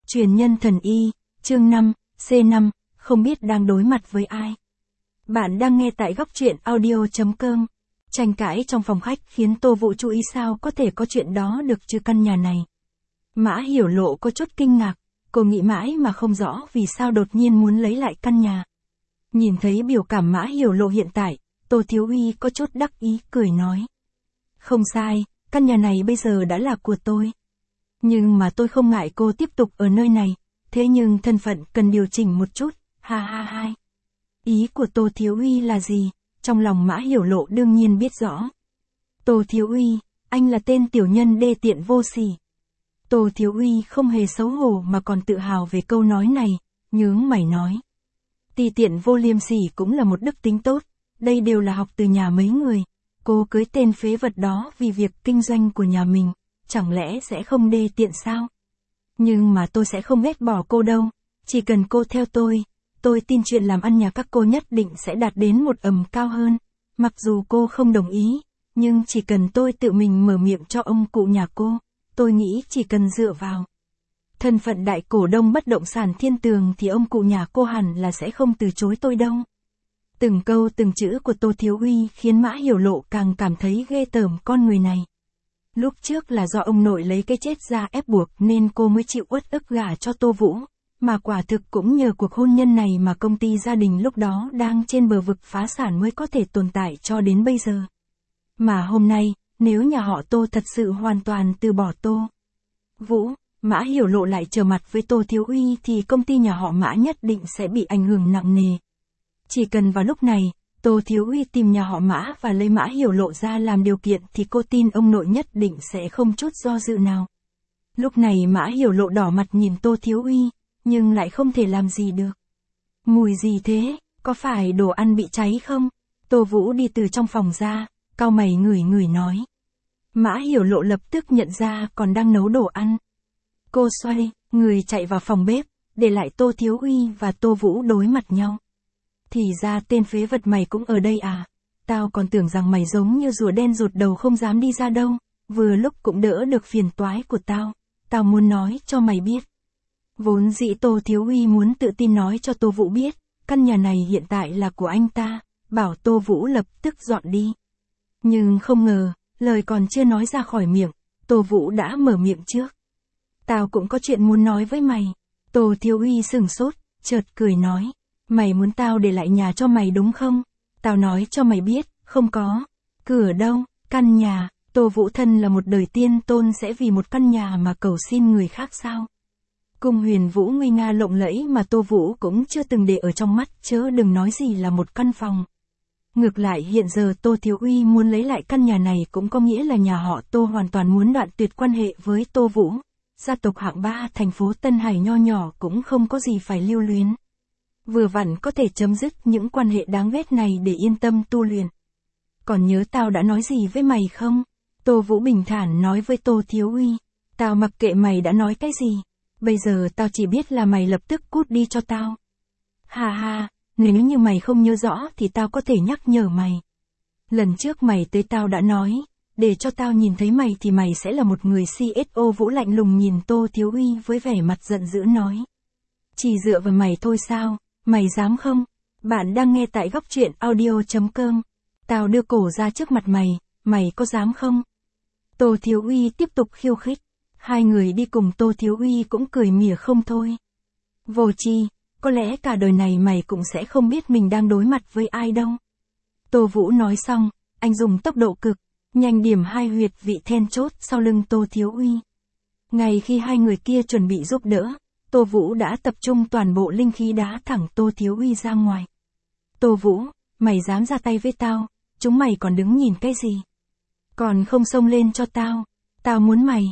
Truyền nhân thần y, chương 5, C5, không biết đang đối mặt với ai. Bạn đang nghe tại góc truyện audio.com. Tranh cãi trong phòng khách khiến Tô Vũ chú ý sao có thể có chuyện đó được chứ căn nhà này. Mã Hiểu Lộ có chút kinh ngạc, cô nghĩ mãi mà không rõ vì sao đột nhiên muốn lấy lại căn nhà. Nhìn thấy biểu cảm Mã Hiểu Lộ hiện tại, Tô Thiếu Uy có chút đắc ý cười nói. Không sai, căn nhà này bây giờ đã là của tôi. Nhưng mà tôi không ngại cô tiếp tục ở nơi này, thế nhưng thân phận cần điều chỉnh một chút, ha ha ha. Ý của Tô Thiếu Uy là gì? Trong lòng Mã Hiểu Lộ đương nhiên biết rõ. Tô Thiếu Uy, anh là tên tiểu nhân đê tiện vô sỉ. Tô Thiếu Uy không hề xấu hổ mà còn tự hào về câu nói này, nhướng mày nói. Ti tiện vô liêm sỉ cũng là một đức tính tốt, đây đều là học từ nhà mấy người. Cô cưới tên phế vật đó vì việc kinh doanh của nhà mình, chẳng lẽ sẽ không đê tiện sao? Nhưng mà tôi sẽ không ghét bỏ cô đâu, chỉ cần cô theo tôi tin chuyện làm ăn nhà các cô nhất định sẽ đạt đến một ầm cao hơn. Mặc dù cô không đồng ý, nhưng chỉ cần tôi tự mình mở miệng cho ông cụ nhà cô, tôi nghĩ chỉ cần dựa vào thân phận đại cổ đông bất động sản Thiên Tường thì ông cụ nhà cô hẳn là sẽ không từ chối tôi đâu. Từng câu từng chữ của Tô Thiếu Uy khiến Mã Hiểu Lộ càng cảm thấy ghê tởm con người này. Lúc trước là do ông nội lấy cái chết ra ép buộc nên cô mới chịu uất ức gả cho Tô Vũ, mà quả thực cũng nhờ cuộc hôn nhân này mà công ty gia đình lúc đó đang trên bờ vực phá sản mới có thể tồn tại cho đến bây giờ. Mà hôm nay, nếu nhà họ Tô thật sự hoàn toàn từ bỏ Tô Vũ, Mã Hiểu Lộ lại trở mặt với Tô Thiếu Uy thì công ty nhà họ Mã nhất định sẽ bị ảnh hưởng nặng nề. Chỉ cần vào lúc này, Tô Thiếu Uy tìm nhà họ Mã và lấy Mã Hiểu Lộ ra làm điều kiện thì cô tin ông nội nhất định sẽ không chút do dự nào. Lúc này Mã Hiểu Lộ đỏ mặt nhìn Tô Thiếu Uy, nhưng lại không thể làm gì được. Mùi gì thế, có phải đồ ăn bị cháy không? Tô Vũ đi từ trong phòng ra, cau mày ngửi nói. Mã Hiểu Lộ lập tức nhận ra còn đang nấu đồ ăn. Cô xoay, người chạy vào phòng bếp, để lại Tô Thiếu Uy và Tô Vũ đối mặt nhau. Thì ra tên phế vật mày cũng ở đây à? Tao còn tưởng rằng mày giống như rùa đen rụt đầu không dám đi ra đâu, vừa lúc cũng đỡ được phiền toái của tao. Tao muốn nói cho mày biết. Vốn dĩ Tô Thiếu Uy muốn tự tin nói cho Tô Vũ biết, căn nhà này hiện tại là của anh ta, bảo Tô Vũ lập tức dọn đi. Nhưng không ngờ, lời còn chưa nói ra khỏi miệng, Tô Vũ đã mở miệng trước. Tao cũng có chuyện muốn nói với mày. Tô Thiếu Uy sửng sốt, chợt cười nói. Mày muốn tao để lại nhà cho mày đúng không? Tao nói cho mày biết, không có. Cửa đâu, căn nhà, Tô Vũ thân là một đời tiên tôn sẽ vì một căn nhà mà cầu xin người khác sao? Cung Huyền Vũ nguy nga lộng lẫy mà Tô Vũ cũng chưa từng để ở trong mắt, chớ đừng nói gì là một căn phòng. Ngược lại hiện giờ Tô Thiếu Uy muốn lấy lại căn nhà này cũng có nghĩa là nhà họ Tô hoàn toàn muốn đoạn tuyệt quan hệ với Tô Vũ. Gia tộc hạng 3 thành phố Tân Hải nho nhỏ cũng không có gì phải lưu luyến. Vừa vặn có thể chấm dứt những quan hệ đáng ghét này để yên tâm tu luyện. Còn nhớ tao đã nói gì với mày không? Tô Vũ bình thản nói với Tô Thiếu Uy. Tao mặc kệ mày đã nói cái gì. Bây giờ tao chỉ biết là mày lập tức cút đi cho tao. Ha ha, nếu như mày không nhớ rõ thì tao có thể nhắc nhở mày. Lần trước mày tới tao đã nói, để cho tao nhìn thấy mày thì mày sẽ là một người CSO. Vũ lạnh lùng nhìn Tô Thiếu Uy với vẻ mặt giận dữ nói. Chỉ dựa vào mày thôi sao, mày dám không? Bạn đang nghe tại góc truyện audio.com. Tao đưa cổ ra trước mặt mày có dám không? Tô Thiếu Uy tiếp tục khiêu khích. Hai người đi cùng Tô Thiếu Uy cũng cười mỉa không thôi. Vô tri, có lẽ cả đời này mày cũng sẽ không biết mình đang đối mặt với ai đâu. Tô Vũ nói xong, anh dùng tốc độ cực nhanh điểm hai huyệt vị then chốt sau lưng Tô Thiếu Uy. Ngay khi hai người kia chuẩn bị giúp đỡ, Tô Vũ đã tập trung toàn bộ linh khí đá thẳng Tô Thiếu Uy ra ngoài. Tô Vũ, mày dám ra tay với tao, chúng mày còn đứng nhìn cái gì? Còn không xông lên cho tao, tao muốn mày.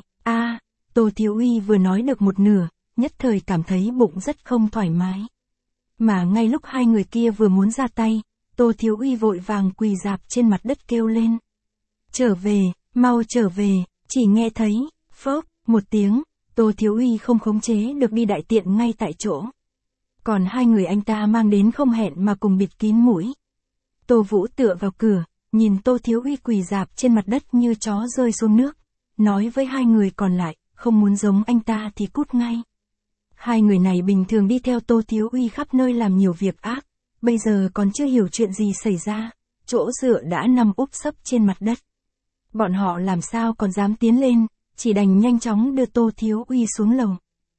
Tô Thiếu Uy vừa nói được một nửa, nhất thời cảm thấy bụng rất không thoải mái. Mà ngay lúc hai người kia vừa muốn ra tay, Tô Thiếu Uy vội vàng quỳ rạp trên mặt đất kêu lên. Trở về, mau trở về, chỉ nghe thấy, phốc, một tiếng, Tô Thiếu Uy không khống chế được đi đại tiện ngay tại chỗ. Còn hai người anh ta mang đến không hẹn mà cùng bịt kín mũi. Tô Vũ tựa vào cửa, nhìn Tô Thiếu Uy quỳ rạp trên mặt đất như chó rơi xuống nước, nói với hai người còn lại, không muốn giống anh ta thì cút ngay. Hai người này bình thường đi theo Tô Thiếu Uy khắp nơi làm nhiều việc ác, bây giờ còn chưa hiểu chuyện gì xảy ra, chỗ dựa đã nằm úp sấp trên mặt đất. Bọn họ làm sao còn dám tiến lên, chỉ đành nhanh chóng đưa Tô Thiếu Uy xuống lầu.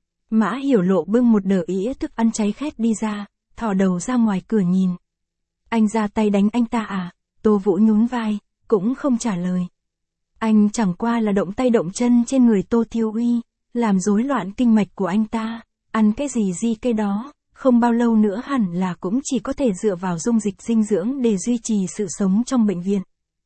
Mã Hiểu Lộ bưng một đờ ĩa thức ăn cháy khét đi ra, thò đầu ra ngoài cửa nhìn. Anh ra tay đánh anh ta à? Tô Vũ nhún vai, cũng không trả lời. Anh chẳng qua là động tay động chân trên người Tô Thiếu Uy, làm rối loạn kinh mạch của anh ta, ăn cái gì cái đó, không bao lâu nữa hẳn là cũng chỉ có thể dựa vào dung dịch dinh dưỡng để duy trì sự sống trong bệnh viện.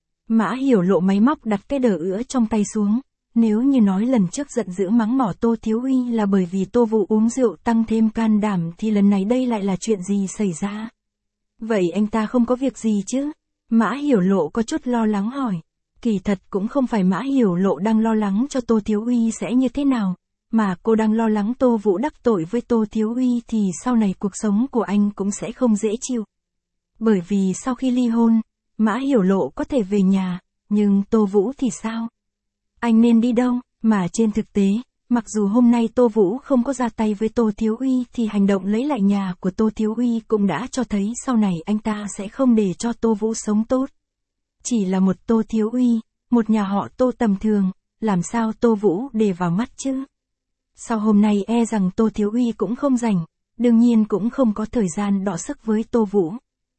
Mã Hiểu Lộ máy móc đặt cái đờ ữa trong tay xuống, nếu như nói lần trước giận dữ mắng mỏ Tô Thiếu Uy là bởi vì Tô Vũ uống rượu tăng thêm can đảm thì lần này đây lại là chuyện gì xảy ra? Vậy anh ta không có việc gì chứ? Mã Hiểu Lộ có chút lo lắng hỏi. Kỳ thật cũng không phải Mã Hiểu Lộ đang lo lắng cho Tô Thiếu Uy sẽ như thế nào, mà cô đang lo lắng Tô Vũ đắc tội với Tô Thiếu Uy thì sau này cuộc sống của anh cũng sẽ không dễ chịu. Bởi vì sau khi ly hôn, Mã Hiểu Lộ có thể về nhà, nhưng Tô Vũ thì sao? Anh nên đi đâu? Mà trên thực tế, mặc dù hôm nay Tô Vũ không có ra tay với Tô Thiếu Uy thì hành động lấy lại nhà của Tô Thiếu Uy cũng đã cho thấy sau này anh ta sẽ không để cho Tô Vũ sống tốt. Chỉ là một Tô Thiếu Uy, một nhà họ Tô tầm thường, làm sao Tô Vũ để vào mắt chứ? Sau hôm nay e rằng Tô Thiếu Uy cũng không rảnh, đương nhiên cũng không có thời gian đọ sức với Tô Vũ.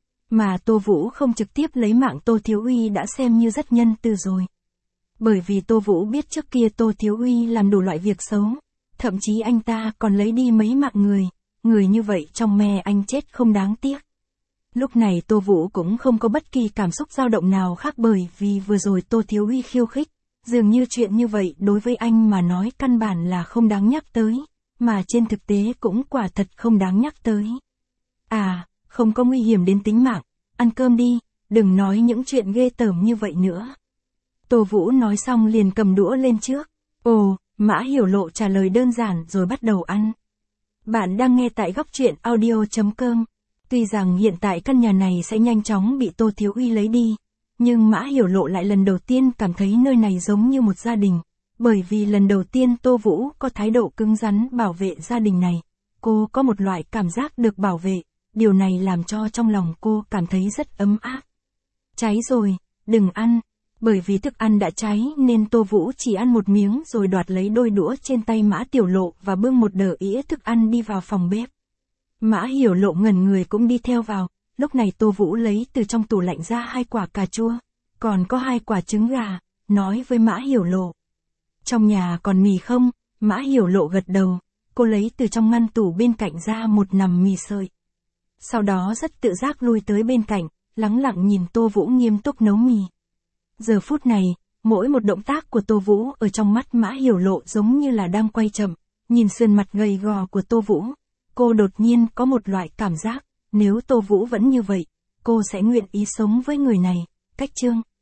Mà Tô Vũ không trực tiếp lấy mạng Tô Thiếu Uy đã xem như rất nhân từ rồi. Bởi vì Tô Vũ biết trước kia Tô Thiếu Uy làm đủ loại việc xấu, thậm chí anh ta còn lấy đi mấy mạng người như vậy trong me anh chết không đáng tiếc. Lúc này Tô Vũ cũng không có bất kỳ cảm xúc dao động nào khác bởi vì vừa rồi Tô Thiếu Uy khiêu khích, dường như chuyện như vậy đối với anh mà nói căn bản là không đáng nhắc tới, mà trên thực tế cũng quả thật không đáng nhắc tới. À, không có nguy hiểm đến tính mạng, ăn cơm đi, đừng nói những chuyện ghê tởm như vậy nữa. Tô Vũ nói xong liền cầm đũa lên trước. Ồ, Mã Hiểu Lộ trả lời đơn giản rồi bắt đầu ăn. Bạn đang nghe tại góc truyện audio.com. Tuy rằng hiện tại căn nhà này sẽ nhanh chóng bị Tô Thiếu Uy lấy đi, nhưng Mã Hiểu Lộ lại lần đầu tiên cảm thấy nơi này giống như một gia đình, bởi vì lần đầu tiên Tô Vũ có thái độ cứng rắn bảo vệ gia đình này, cô có một loại cảm giác được bảo vệ, điều này làm cho trong lòng cô cảm thấy rất ấm áp. Cháy rồi, đừng ăn. Bởi vì thức ăn đã cháy nên Tô Vũ chỉ ăn một miếng rồi đoạt lấy đôi đũa trên tay Mã Tiểu Lộ và bưng một đờ ĩa thức ăn đi vào phòng bếp. Mã Hiểu Lộ ngẩn người cũng đi theo vào, lúc này Tô Vũ lấy từ trong tủ lạnh ra 2 quả cà chua, còn có 2 quả trứng gà, nói với Mã Hiểu Lộ. Trong nhà còn mì không? Mã Hiểu Lộ gật đầu, cô lấy từ trong ngăn tủ bên cạnh ra một nằm mì sợi. Sau đó rất tự giác lui tới bên cạnh, lắng lặng nhìn Tô Vũ nghiêm túc nấu mì. Giờ phút này, mỗi một động tác của Tô Vũ ở trong mắt Mã Hiểu Lộ giống như là đang quay chậm, nhìn sườn mặt gầy gò của Tô Vũ. Cô đột nhiên có một loại cảm giác, nếu Tô Vũ vẫn như vậy, cô sẽ nguyện ý sống với người này. Cách chương